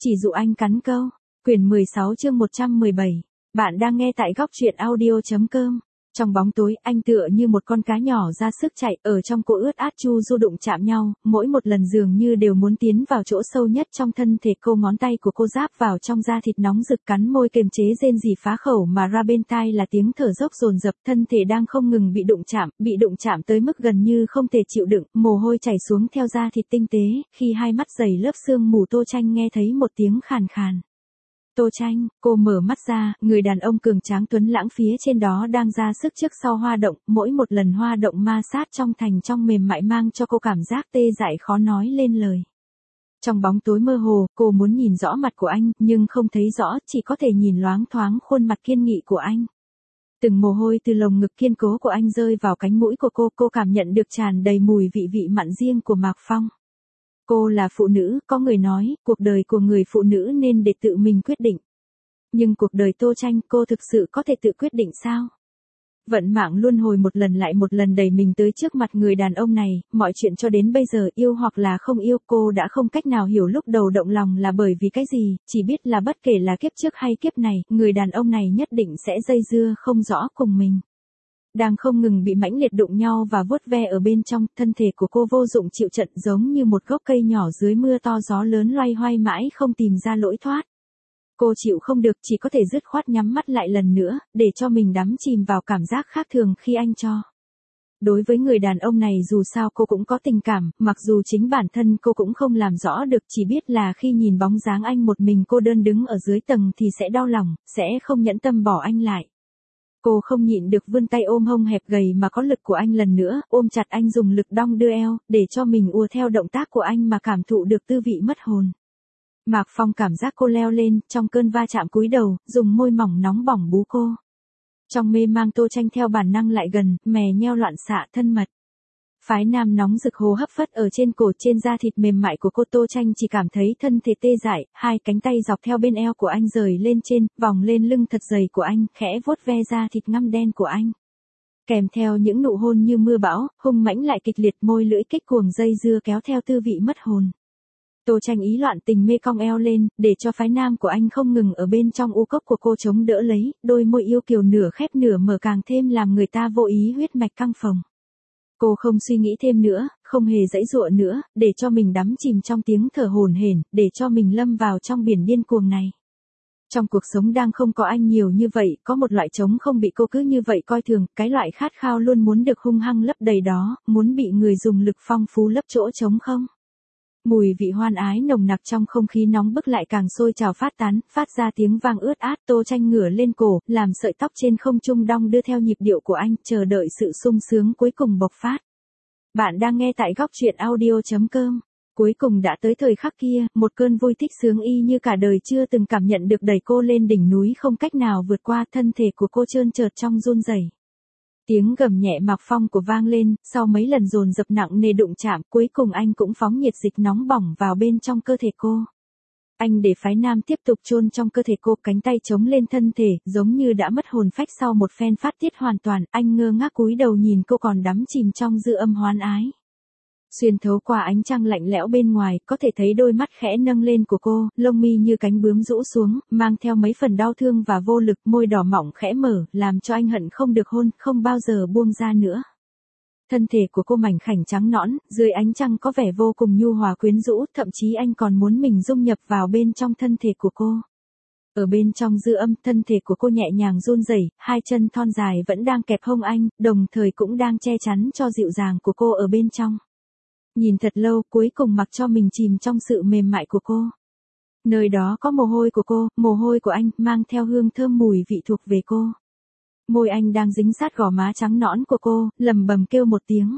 Chỉ dụ anh cắn câu. Quyển 16 chương 117. Bạn đang nghe tại góc truyện audio.com. Trong bóng tối, anh tựa như một con cá nhỏ ra sức chạy, ở trong cô ướt át chu du đụng chạm nhau, mỗi một lần dường như đều muốn tiến vào chỗ sâu nhất trong thân thể cô, ngón tay của cô giáp vào trong da thịt nóng rực, cắn môi kiềm chế rên rỉ phá khẩu mà ra, bên tai là tiếng thở dốc dồn dập, thân thể đang không ngừng bị đụng chạm tới mức gần như không thể chịu đựng, mồ hôi chảy xuống theo da thịt tinh tế, khi hai mắt dày lớp sương mù Tô Tranh nghe thấy một tiếng khàn khàn. Tô Tranh, cô mở mắt ra, người đàn ông cường tráng tuấn lãng phía trên đó đang ra sức trước sau hoa động, mỗi một lần hoa động ma sát trong mềm mại mang cho cô cảm giác tê dại khó nói lên lời. Trong bóng tối mơ hồ, cô muốn nhìn rõ mặt của anh, nhưng không thấy rõ, chỉ có thể nhìn loáng thoáng khuôn mặt kiên nghị của anh. Từng mồ hôi từ lồng ngực kiên cố của anh rơi vào cánh mũi của cô cảm nhận được tràn đầy mùi vị mặn riêng của Mạc Phong. Cô là phụ nữ, có người nói, cuộc đời của người phụ nữ nên để tự mình quyết định. Nhưng cuộc đời Tô Tranh, cô thực sự có thể tự quyết định sao? Vận mạng luân hồi một lần lại một lần đẩy mình tới trước mặt người đàn ông này, mọi chuyện cho đến bây giờ, yêu hoặc là không yêu, cô đã không cách nào hiểu lúc đầu động lòng là bởi vì cái gì, chỉ biết là bất kể là kiếp trước hay kiếp này, người đàn ông này nhất định sẽ dây dưa không rõ cùng mình. Đang không ngừng bị mãnh liệt đụng nhau và vuốt ve ở bên trong, thân thể của cô vô dụng chịu trận, giống như một gốc cây nhỏ dưới mưa to gió lớn loay hoay mãi không tìm ra lối thoát. Cô chịu không được, chỉ có thể dứt khoát nhắm mắt lại lần nữa, để cho mình đắm chìm vào cảm giác khác thường khi anh cho. Đối với người đàn ông này dù sao cô cũng có tình cảm, mặc dù chính bản thân cô cũng không làm rõ được, chỉ biết là khi nhìn bóng dáng anh một mình cô đơn đứng ở dưới tầng thì sẽ đau lòng, sẽ không nhẫn tâm bỏ anh lại. Cô không nhịn được vươn tay ôm hông hẹp gầy mà có lực của anh lần nữa, ôm chặt anh dùng lực đong đưa eo, để cho mình ùa theo động tác của anh mà cảm thụ được tư vị mất hồn. Mạc Phong cảm giác cô leo lên, trong cơn va chạm cúi đầu, dùng môi mỏng nóng bỏng bú cô. Trong mê mang Tô Tranh theo bản năng lại gần, mè nheo loạn xạ thân mật. Phái nam nóng rực hô hấp phất ở trên cổ, trên da thịt mềm mại của cô. Tô Tranh chỉ cảm thấy thân thể tê dại, hai cánh tay dọc theo bên eo của anh rời lên trên, vòng lên lưng thật dày của anh, khẽ vuốt ve da thịt ngăm đen của anh. Kèm theo những nụ hôn như mưa bão, hung mãnh lại kịch liệt, môi lưỡi kích cuồng dây dưa kéo theo tư vị mất hồn. Tô Tranh ý loạn tình mê cong eo lên, để cho phái nam của anh không ngừng ở bên trong u cốc của cô chống đỡ lấy, đôi môi yêu kiều nửa khép nửa mở càng thêm làm người ta vô ý huyết mạch căng phồng. Cô không suy nghĩ thêm nữa, không hề giãy giụa nữa, để cho mình đắm chìm trong tiếng thở hổn hển, để cho mình lâm vào trong biển điên cuồng này. Trong cuộc sống đang không có anh nhiều như vậy, có một loại trống không bị cô cứ như vậy coi thường, cái loại khát khao luôn muốn được hung hăng lấp đầy đó, muốn bị người dùng lực phong phú lấp chỗ trống không. Mùi vị hoan ái nồng nặc trong không khí nóng bức lại càng sôi trào phát tán, phát ra tiếng vang ướt át. Tô Tranh ngửa lên cổ, làm sợi tóc trên không trung đong đưa theo nhịp điệu của anh, chờ đợi sự sung sướng cuối cùng bộc phát. Bạn đang nghe tại góc truyện audio.com. Cuối cùng đã tới thời khắc kia, một cơn vui thích sướng y như cả đời chưa từng cảm nhận được đẩy cô lên đỉnh núi không cách nào vượt qua, thân thể của cô trơn trượt trong run rẩy. Tiếng gầm nhẹ Mạc Phong của vang lên, sau mấy lần dồn dập nặng nề đụng chạm, cuối cùng anh cũng phóng nhiệt dịch nóng bỏng vào bên trong cơ thể cô. Anh để phái nam tiếp tục chôn trong cơ thể cô, cánh tay chống lên thân thể, giống như đã mất hồn phách sau một phen phát tiết hoàn toàn, anh ngơ ngác cúi đầu nhìn cô còn đắm chìm trong dư âm hoan ái. Xuyên thấu qua ánh trăng lạnh lẽo bên ngoài, có thể thấy đôi mắt khẽ nâng lên của cô, lông mi như cánh bướm rũ xuống, mang theo mấy phần đau thương và vô lực, môi đỏ mọng khẽ mở, làm cho anh hận không được hôn, không bao giờ buông ra nữa. Thân thể của cô mảnh khảnh trắng nõn, dưới ánh trăng có vẻ vô cùng nhu hòa quyến rũ, thậm chí anh còn muốn mình dung nhập vào bên trong thân thể của cô. Ở bên trong dư âm, thân thể của cô nhẹ nhàng run rẩy, hai chân thon dài vẫn đang kẹp hông anh, đồng thời cũng đang che chắn cho dịu dàng của cô ở bên trong. Nhìn thật lâu, cuối cùng mặc cho mình chìm trong sự mềm mại của cô. Nơi đó có mồ hôi của cô, mồ hôi của anh, mang theo hương thơm mùi vị thuộc về cô. Môi anh đang dính sát gò má trắng nõn của cô, lẩm bẩm kêu một tiếng.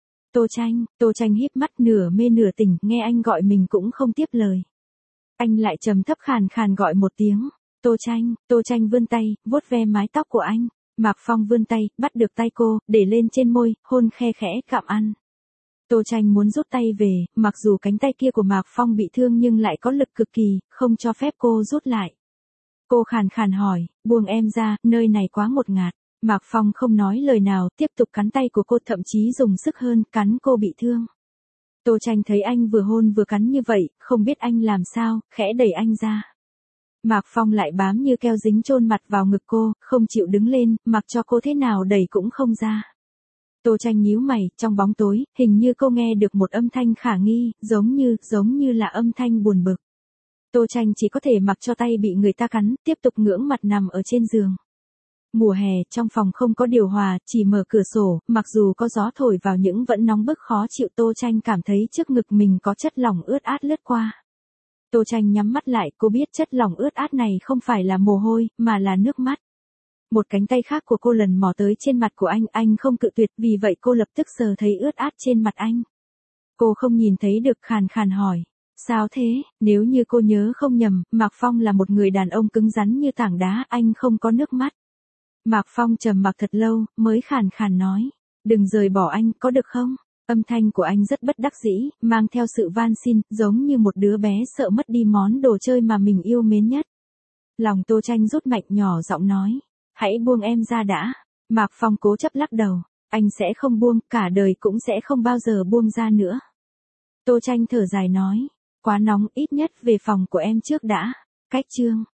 Tô Tranh híp mắt nửa mê nửa tỉnh, nghe anh gọi mình cũng không tiếp lời. Anh lại trầm thấp khàn khàn gọi một tiếng. Tô Tranh vươn tay, vuốt ve mái tóc của anh. Mạc Phong vươn tay, bắt được tay cô, để lên trên môi, hôn khe khẽ, gặm ăn. Tô Tranh muốn rút tay về, mặc dù cánh tay kia của Mạc Phong bị thương nhưng lại có lực cực kỳ, không cho phép cô rút lại. Cô khàn khàn hỏi, buông em ra, nơi này quá ngột ngạt. Mạc Phong không nói lời nào, tiếp tục cắn tay của cô, thậm chí dùng sức hơn, cắn cô bị thương. Tô Tranh thấy anh vừa hôn vừa cắn như vậy, không biết anh làm sao, khẽ đẩy anh ra. Mạc Phong lại bám như keo dính chôn mặt vào ngực cô, không chịu đứng lên, mặc cho cô thế nào đẩy cũng không ra. Tô Tranh nhíu mày, trong bóng tối, hình như cô nghe được một âm thanh khả nghi, giống như là âm thanh buồn bực. Tô Tranh chỉ có thể mặc cho tay bị người ta cắn, tiếp tục ngưỡng mặt nằm ở trên giường. Mùa hè, trong phòng không có điều hòa, chỉ mở cửa sổ, mặc dù có gió thổi vào những vẫn nóng bức khó chịu. Tô Tranh cảm thấy trước ngực mình có chất lỏng ướt át lướt qua. Tô Tranh nhắm mắt lại, cô biết chất lỏng ướt át này không phải là mồ hôi, mà là nước mắt. Một cánh tay khác của cô lần mò tới trên mặt của anh không cự tuyệt, vì vậy cô lập tức sờ thấy ướt át trên mặt anh. Cô không nhìn thấy được, khàn khàn hỏi. Sao thế? Nếu như cô nhớ không nhầm, Mạc Phong là một người đàn ông cứng rắn như tảng đá, anh không có nước mắt. Mạc Phong trầm mặc thật lâu, mới khàn khàn nói. Đừng rời bỏ anh, có được không? Âm thanh của anh rất bất đắc dĩ, mang theo sự van xin, giống như một đứa bé sợ mất đi món đồ chơi mà mình yêu mến nhất. Lòng Tô Tranh rút mạnh, nhỏ giọng nói. Hãy buông em ra đã. Mạc Phong cố chấp lắc đầu. Anh sẽ không buông, cả đời cũng sẽ không bao giờ buông ra nữa. Tô Tranh thở dài nói. Quá nóng, ít nhất về phòng của em trước đã. Cách chương.